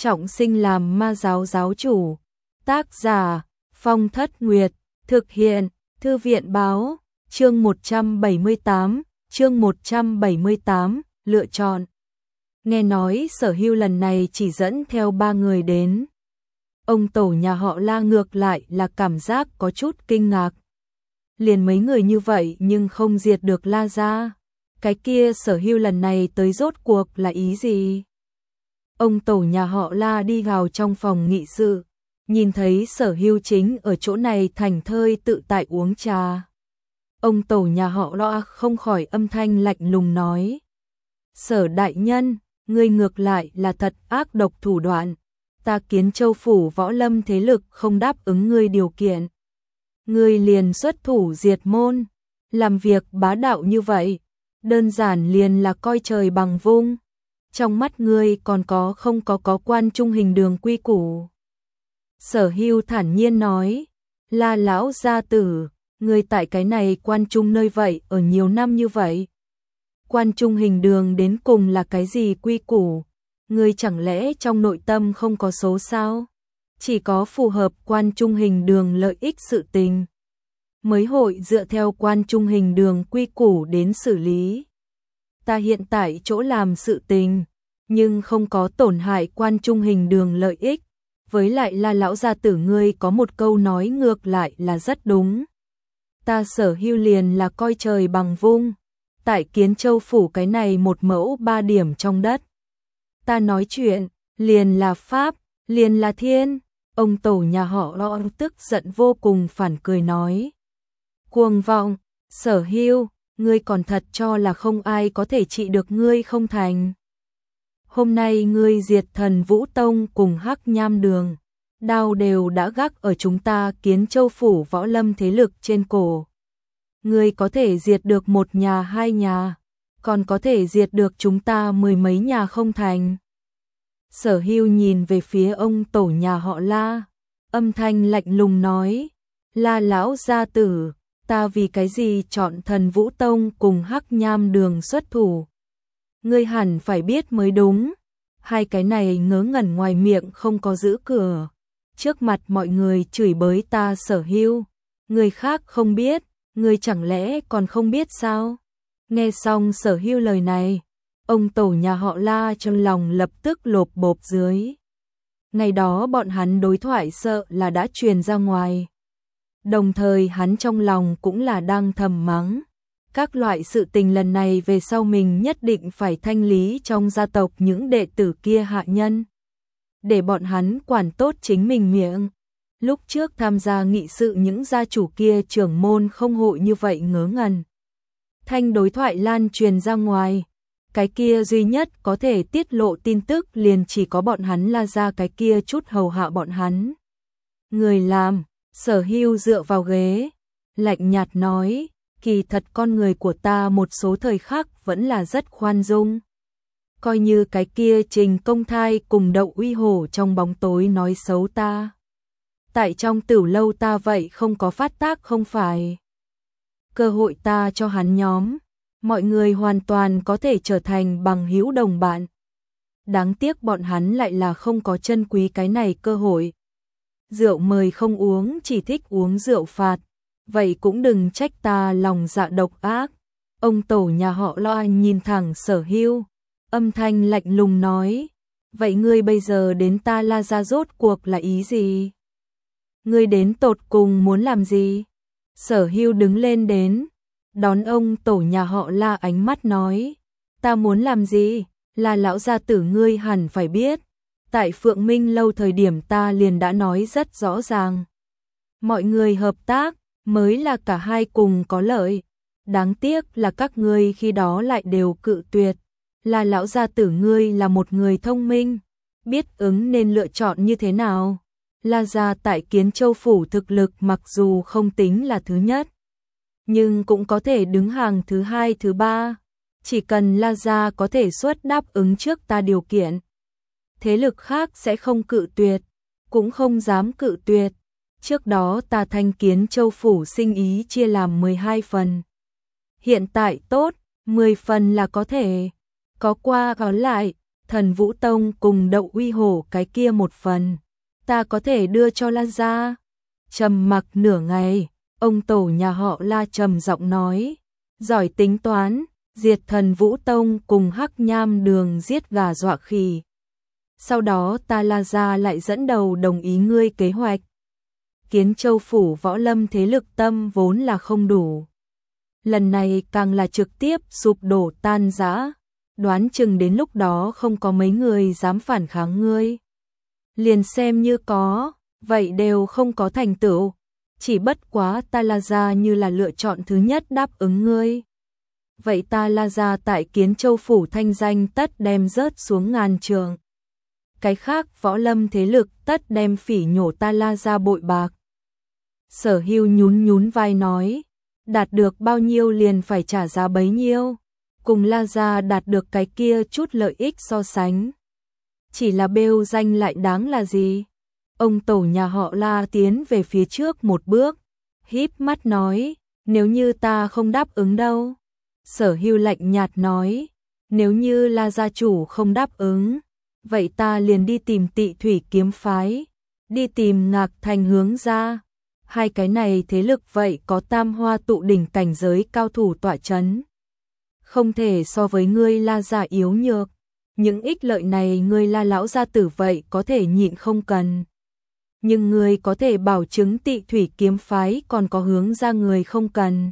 trọng sinh làm ma giáo giáo chủ. Tác giả Phong Thất Nguyệt, thực hiện Thư viện báo, chương 178, lựa chọn. Nghe nói Sở Hưu lần này chỉ dẫn theo 3 người đến. Ông tổ nhà họ La ngược lại là cảm giác có chút kinh ngạc. Liền mấy người như vậy nhưng không diệt được La gia. Cái kia Sở Hưu lần này tới rốt cuộc là ý gì? Ông tổ nhà họ La đi vào trong phòng nghị sự, nhìn thấy Sở Hưu chính ở chỗ này thảnh thơi tự tại uống trà. Ông tổ nhà họ La không khỏi âm thanh lạnh lùng nói: Sở đại nhân, ngươi ngược lại là thật ác độc thủ đoạn. Ta Kiến Châu phủ võ lâm thế lực không đáp ứng ngươi điều kiện, ngươi liền xuất thủ diệt môn, làm việc bá đạo như vậy, đơn giản liền là coi trời bằng vung. Trong mắt ngươi còn không có quan trung hình đường quy củ. Sở Hưu thản nhiên nói: La lão gia tử, ngươi tại cái này quan trung nơi vậy ở nhiều năm như vậy, quan trung hình đường đến cùng là cái gì quy củ? Ngươi chẳng lẽ trong nội tâm không có số sao? Chỉ có phù hợp quan trung hình đường lợi ích sự tình mới hội dựa theo quan trung hình đường quy củ đến xử lý. Ta hiện tại chỗ làm sự tình, nhưng không có tổn hại quan trung hình đường lợi ích. Với lại La lão gia tử ngươi có một câu nói ngược lại là rất đúng. Ta Sở Hưu liền là coi trời bằng vung. Tại Kiến Châu phủ cái này một mẫu 3 điểm trong đất, ta nói chuyện, liền là pháp, liền là thiên. Ông tổ nhà họ Lo tức giận vô cùng phản cười nói: Cuồng vọng, Sở Hưu, ngươi còn thật cho là không ai có thể trị được ngươi không thành. Hôm nay ngươi diệt Thần Vũ Tông cùng Hắc Nham Đường, đao đều đã gác ở chúng ta Kiến Châu phủ võ lâm thế lực trên cổ. Ngươi có thể diệt được 1 nhà 2 nhà, còn có thể diệt được chúng ta 10 mấy nhà không thành. Sở Hưu nhìn về phía ông tổ nhà họ La, âm thanh lạnh lùng nói: La lão gia tử, ta vì cái gì chọn Thần Vũ Tông cùng Hắc Nham Đường xuất thủ? Ngươi hẳn phải biết mới đúng. Hai cái này ngớ ngẩn ngoài miệng không có giữ cửa, trước mặt mọi người chửi bới ta Sở Hưu. Người khác không biết, ngươi chẳng lẽ còn không biết sao? Nghe xong Sở Hưu lời này, ông tổ nhà họ La trong lòng lập tức lộp bộp dưới. Ngày đó bọn hắn đối thoại sợ là đã truyền ra ngoài. Đồng thời hắn trong lòng cũng là đang thầm mắng. Các loại sự tình lần này về sau mình nhất định phải thanh lý trong gia tộc những đệ tử kia hạ nhân, để bọn hắn quản tốt chính mình miệng. Lúc trước tham gia nghị sự những gia chủ kia trưởng môn không hội như vậy ngớ ngẩn. Thanh đối thoại lan truyền ra ngoài, cái kia duy nhất có thể tiết lộ tin tức liền chỉ có bọn hắn La gia cái kia chút hầu hạ bọn hắn. Người làm, Sở Hưu dựa vào ghế, lạnh nhạt nói: Kỳ thật con người của ta một số thời khắc vẫn là rất khoan dung. Coi như cái kia Trình Công Thai cùng Đậu Uy Hổ trong bóng tối nói xấu ta, tại trong Tửu lâu ta vậy không có phát tác không phải. Cơ hội ta cho hắn nhóm, mọi người hoàn toàn có thể trở thành bằng hữu đồng bạn. Đáng tiếc bọn hắn lại là không có trân quý cái này cơ hội. Rượu mời không uống, chỉ thích uống rượu phạt. Vậy cũng đừng trách ta lòng dạ độc ác. Ông tổ nhà họ Lo nhìn thẳng Sở Hưu, âm thanh lạnh lùng nói: Vậy ngươi bây giờ đến ta La gia rốt cuộc là ý gì? Ngươi đến tột cùng muốn làm gì? Sở Hưu đứng lên đến, đón ông tổ nhà họ La ánh mắt nói: Ta muốn làm gì? Là lão gia tử ngươi hẳn phải biết. Tại Phượng Minh lâu thời điểm ta liền đã nói rất rõ ràng. Mọi người hợp tác mới là cả hai cùng có lợi. Đáng tiếc là các ngươi khi đó lại đều cự tuyệt. Là lão gia tử ngươi là một người thông minh, biết ứng nên lựa chọn như thế nào. La gia tại Kiến Châu phủ thực lực mặc dù không tính là thứ nhất, nhưng cũng có thể đứng hàng thứ 2, thứ 3. Chỉ cần La gia có thể xuất đáp ứng trước ta điều kiện, thế lực khác sẽ không cự tuyệt, cũng không dám cự tuyệt. Trước đó ta thanh Kiến Châu phủ sinh ý chia làm 12 phần. Hiện tại tốt, 10 phần là có thể. Có qua có lại, Thần Vũ Tông cùng Đậu Uy Hổ cái kia một phần, ta có thể đưa cho La gia. Trầm mặc nửa ngày, ông tổ nhà họ La trầm giọng nói, giỏi tính toán, diệt Thần Vũ Tông cùng Hắc Nham Đường giết gà dọa khỉ. Sau đó ta La gia lại dẫn đầu đồng ý ngươi kế hoạch. Kiến Châu phủ võ lâm thế lực tâm vốn là không đủ. Lần này càng là trực tiếp sụp đổ tan rã, đoán chừng đến lúc đó không có mấy người dám phản kháng ngươi. Liền xem như có, vậy đều không có thành tựu, chỉ bất quá ta La gia như là lựa chọn thứ nhất đáp ứng ngươi. Vậy ta La gia tại Kiến Châu phủ thanh danh tất đem rớt xuống ngàn trường. Cái khác võ lâm thế lực tất đem phỉ nhổ ta La gia bội bạc. Sở Hưu nhún nhún vai nói, đạt được bao nhiêu liền phải trả giá bấy nhiêu, cùng La gia đạt được cái kia chút lợi ích so sánh. Chỉ là bêu danh lại đáng là gì? Ông tổ nhà họ La tiến về phía trước một bước, híp mắt nói, nếu như ta không đáp ứng đâu. Sở Hưu lạnh nhạt nói, nếu như La gia chủ không đáp ứng, vậy ta liền đi tìm Tị Thủy kiếm phái, đi tìm Ngạc Thành hướng ra. Hai cái này thế lực vậy có tam hoa tụ đỉnh cảnh giới cao thủ tọa chấn. Không thể so với ngươi La gia yếu nhược. Những ích lợi này ngươi La lão gia tử vậy có thể nhịn không cần. Nhưng ngươi có thể bảo chứng Tị Thủy kiếm phái còn có hướng ra người không cần.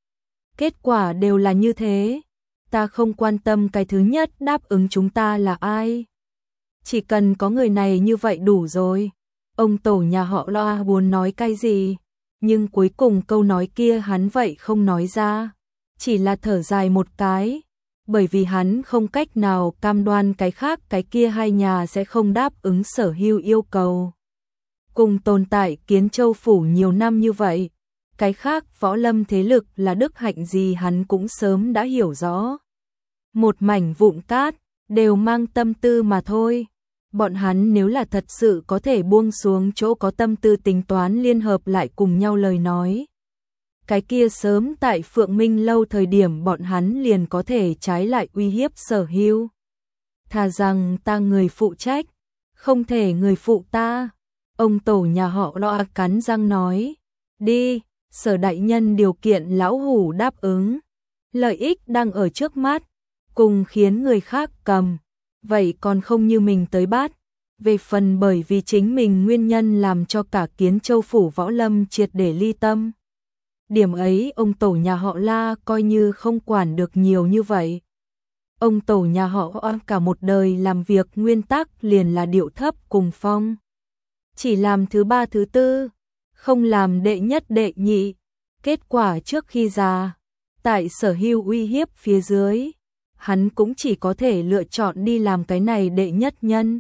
Kết quả đều là như thế. Ta không quan tâm cái thứ nhất đáp ứng chúng ta là ai. Chỉ cần có người này như vậy đủ rồi. Ông tổ nhà họ La buồn nói cái gì, nhưng cuối cùng câu nói kia hắn vậy không nói ra, chỉ là thở dài một cái, bởi vì hắn không cách nào cam đoan cái khác cái kia hai nhà sẽ không đáp ứng Sở Hưu yêu cầu. Cùng tồn tại Kiến Châu phủ nhiều năm như vậy, cái khác võ lâm thế lực là đức hạnh gì hắn cũng sớm đã hiểu rõ. Một mảnh vụn cát, đều mang tâm tư mà thôi. Bọn hắn nếu là thật sự có thể buông xuống chỗ có tâm tư tính toán liên hợp lại cùng nhau lời nói. Cái kia sớm tại Phượng Minh lâu thời điểm bọn hắn liền có thể trái lại uy hiếp Sở Hưu. Thà rằng ta người phụ trách, không thể người phụ ta. Ông tổ nhà họ Lo cắn răng nói, đi, Sở đại nhân điều kiện lão hủ đáp ứng. Lợi ích đang ở trước mắt, cùng khiến người khác cầm. Vậy còn không như mình tới bắt. Về phần bởi vì chính mình nguyên nhân làm cho cả Kiến Châu phủ võ lâm triệt để ly tâm. Điểm ấy ông tổ nhà họ La coi như không quản được nhiều như vậy. Ông tổ nhà họ cả một đời làm việc nguyên tắc liền là điệu thấp cùng phong. Chỉ làm thứ ba thứ tư, không làm đệ nhất đệ nhị. Kết quả trước khi già, tại Sở Hưu uy hiếp phía dưới, hắn cũng chỉ có thể lựa chọn đi làm cái này đệ nhất nhân.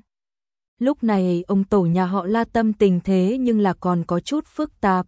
Lúc này ông tổ nhà họ La tâm tình thế nhưng là còn có chút phức tạp.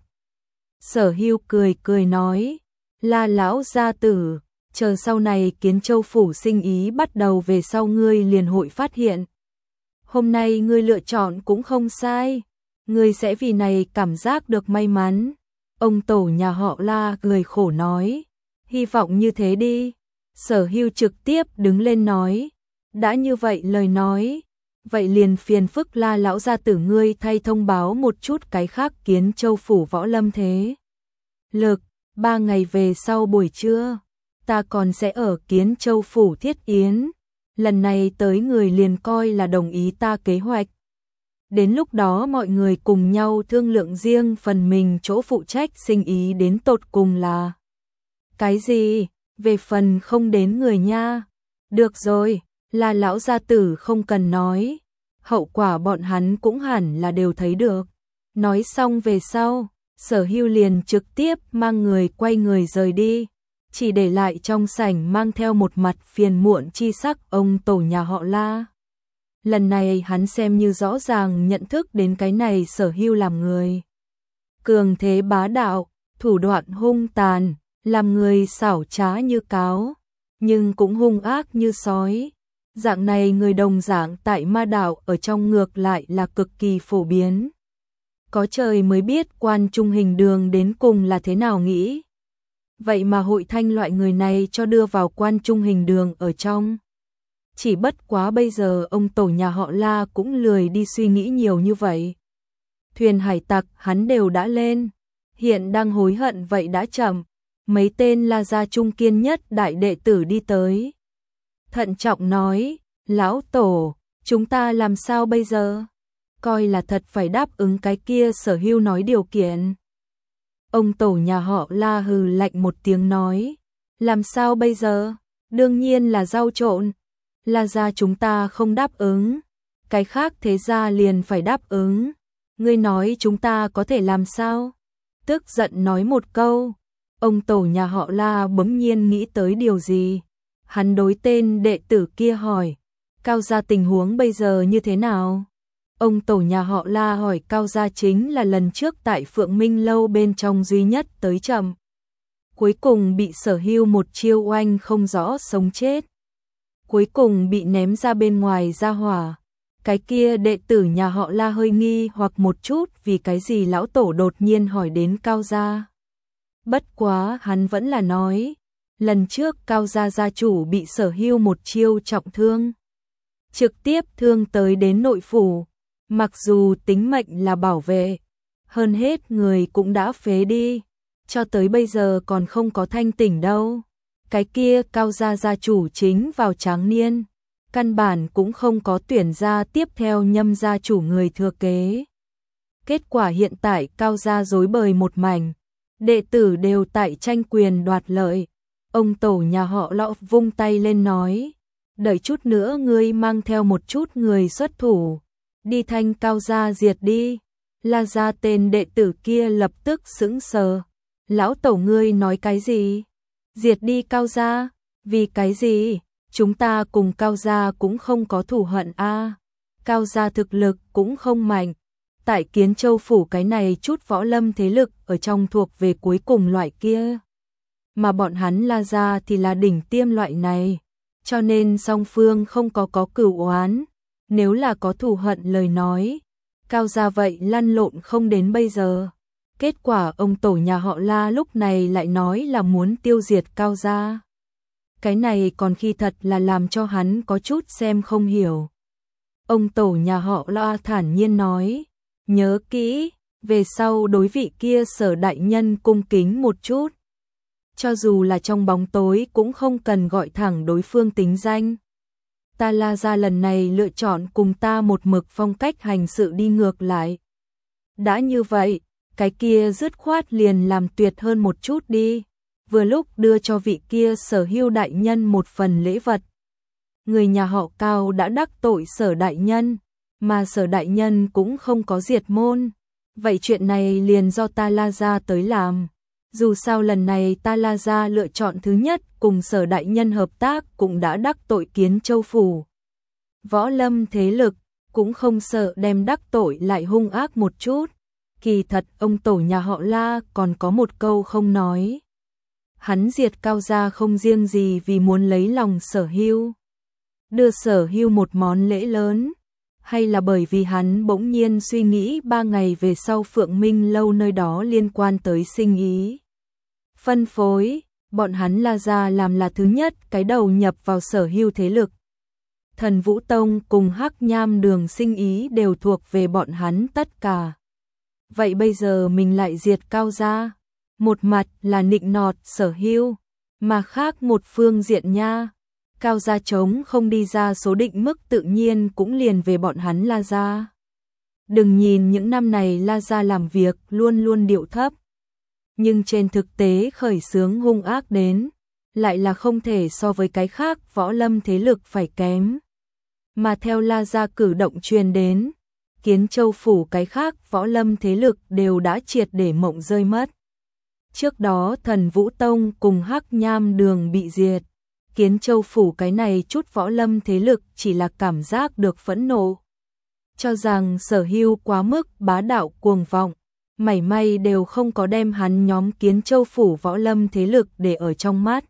Sở Hưu cười cười nói, La lão gia tử, chờ sau này Kiến Châu phủ sinh ý bắt đầu về sau ngươi liền hội phát hiện. Hôm nay ngươi lựa chọn cũng không sai, ngươi sẽ vì này cảm giác được may mắn. Ông tổ nhà họ La cười khổ nói, hy vọng như thế đi. Sở Hưu trực tiếp đứng lên nói, đã như vậy lời nói, vậy liền phiền phức La lão gia tử ngươi thay thông báo một chút cái khác Kiến Châu phủ võ lâm thế lực, 3 ngày về sau buổi trưa, ta còn sẽ ở Kiến Châu phủ thiết yến, lần này tới người liền coi là đồng ý ta kế hoạch. Đến lúc đó mọi người cùng nhau thương lượng riêng phần mình chỗ phụ trách sinh ý đến tột cùng là cái gì, về phần không đến người nha. Được rồi, La lão gia tử không cần nói, hậu quả bọn hắn cũng hẳn là đều thấy được. Nói xong về sau, Sở Hưu liền trực tiếp mang người quay người rời đi, chỉ để lại trong sảnh mang theo một mặt phiền muộn chi sắc ông tổ nhà họ La. Lần này hắn xem như rõ ràng nhận thức đến cái này Sở Hưu làm người cường thế bá đạo, thủ đoạn hung tàn, làm người xảo trá như cáo, nhưng cũng hung ác như sói. Dạng này người đồng dạng tại ma đạo ở trong ngược lại là cực kỳ phổ biến. Có trời mới biết Quan Trung Hình Đường đến cùng là thế nào nghĩ. Vậy mà Hội Thanh loại người này cho đưa vào Quan Trung Hình Đường ở trong. Chỉ bất quá bây giờ ông tổ nhà họ La cũng lười đi suy nghĩ nhiều như vậy. Thuyền hải tặc hắn đều đã lên, hiện đang hối hận vậy đã chậm. Mấy tên La gia trung kiên nhất đại đệ tử đi tới. Thận trọng nói, lão tổ, chúng ta làm sao bây giờ? Coi là thật phải đáp ứng cái kia Sở Hưu nói điều kiện. Ông tổ nhà họ La hừ lạnh một tiếng nói, làm sao bây giờ? Đương nhiên là rau trộn. La gia chúng ta không đáp ứng, cái khác thế gia liền phải đáp ứng. Ngươi nói chúng ta có thể làm sao? Tức giận nói một câu. Ông tổ nhà họ La bỗng nhiên nghĩ tới điều gì. Hắn đối tên đệ tử kia hỏi, Cao gia tình huống bây giờ như thế nào? Ông tổ nhà họ La hỏi Cao gia chính là lần trước tại Phượng Minh lâu bên trong duy nhất tới chậm. Cuối cùng bị Sở Hưu một chiêu oanh không rõ sống chết. Cuối cùng bị ném ra bên ngoài ra hỏa. Cái kia đệ tử nhà họ La hơi nghi hoặc một chút vì cái gì lão tổ đột nhiên hỏi đến Cao gia. Bất quá hắn vẫn là nói, lần trước Cao gia gia chủ bị Sở Hưu một chiêu trọng thương. Trực tiếp thương tới đến nội phủ, mặc dù tính mệnh là bảo vệ, hơn hết người cũng đã phế đi, cho tới bây giờ còn không có thanh tỉnh đâu. Cái kia Cao gia gia chủ chính vào tráng niên, căn bản cũng không có tuyển ra tiếp theo Nhâm gia chủ người thừa kế. Kết quả hiện tại Cao gia rối bời một mảnh, đệ tử đều tại tranh quyền đoạt lợi. Ông tổ nhà họ Lọ vung tay lên nói, đợi chút nữa ngươi mang theo một chút người xuất thủ, đi thanh Cao gia diệt đi. La gia tên đệ tử kia lập tức sững sờ. Lão tổ ngươi nói cái gì? Diệt đi Cao gia? Vì cái gì? Chúng ta cùng Cao gia cũng không có thù hận a. Cao gia thực lực cũng không mạnh. Tại Kiến Châu phủ cái này chút võ lâm thế lực ở trong thuộc về cuối cùng loại kia. Mà bọn hắn La gia thì là đỉnh tiêm loại này. Cho nên song phương không có cửu oán. Nếu là có thù hận lời nói, Cao gia vậy lăn lộn không đến bây giờ. Kết quả ông tổ nhà họ La lúc này lại nói là muốn tiêu diệt Cao gia. Cái này còn khi thật là làm cho hắn có chút xem không hiểu. Ông tổ nhà họ La thản nhiên nói, nhớ kỹ, về sau đối vị kia Sở đại nhân cung kính một chút. Cho dù là trong bóng tối cũng không cần gọi thẳng đối phương tính danh. Ta La gia lần này lựa chọn cùng ta một mực phong cách hành sự đi ngược lại. Đã như vậy, cái kia dứt khoát liền làm tuyệt hơn một chút đi. Vừa lúc đưa cho vị kia Sở Hưu đại nhân một phần lễ vật. Người nhà họ Cao đã đắc tội Sở đại nhân, mà Sở đại nhân cũng không có diệt môn. Vậy chuyện này liền do ta La gia tới làm. Dù sao lần này ta La gia lựa chọn thứ nhất cùng Sở đại nhân hợp tác cũng đã đắc tội Kiến Châu phủ. Võ lâm thế lực cũng không sợ đem đắc tội lại hung ác một chút. Kỳ thật ông tổ nhà họ La còn có một câu không nói. Hắn diệt Cao gia không riêng gì vì muốn lấy lòng Sở Hưu, đưa Sở Hưu một món lễ lớn, hay là bởi vì hắn bỗng nhiên suy nghĩ 3 ngày về sau Phượng Minh lâu nơi đó liên quan tới sinh ý. Phân phối, bọn hắn La gia làm là thứ nhất cái đầu nhập vào Sở Hưu thế lực. Thần Vũ Tông cùng Hắc Nham Đường sinh ý đều thuộc về bọn hắn tất cả. Vậy bây giờ mình lại diệt Cao gia, một mặt là nịnh nọt Sở Hưu, mà khác một phương diện nha. Cao gia chống không đi ra số định mức tự nhiên cũng liền về bọn hắn La gia. Đừng nhìn những năm này La gia làm việc luôn luôn điệu thấp, nhưng trên thực tế khởi xướng hung ác đến, lại là không thể so với cái khác võ lâm thế lực phải kém. Mà theo La gia cử động truyền đến, Kiến Châu phủ cái khác võ lâm thế lực đều đã triệt để mộng rơi mất. Trước đó Thần Vũ Tông cùng Hắc Nham Đường bị diệt, Kiến Châu phủ cái này chút võ lâm thế lực chỉ là cảm giác được phẫn nộ, cho rằng Sở Hưu quá mức bá đạo cuồng vọng, mảy may đều không có đem hắn nhóm Kiến Châu phủ võ lâm thế lực để ở trong mắt.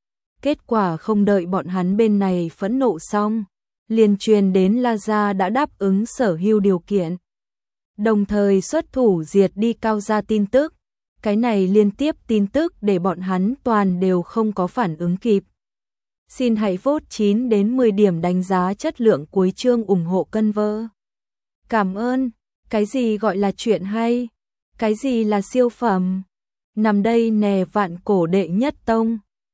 Kết quả không đợi bọn hắn bên này phẫn nộ xong, liền truyền đến La gia đã đáp ứng Sở Hưu điều kiện, đồng thời xuất thủ diệt đi Cao gia tin tức. Cái này liên tiếp tin tức để bọn hắn toàn đều không có phản ứng kịp. Xin hãy vote 9 đến 10 điểm đánh giá chất lượng cuối chương ủng hộ cân vơ. Cảm ơn. Cái gì gọi là chuyện hay? Cái gì là siêu phẩm? Nằm đây nè vạn cổ đệ nhất tông.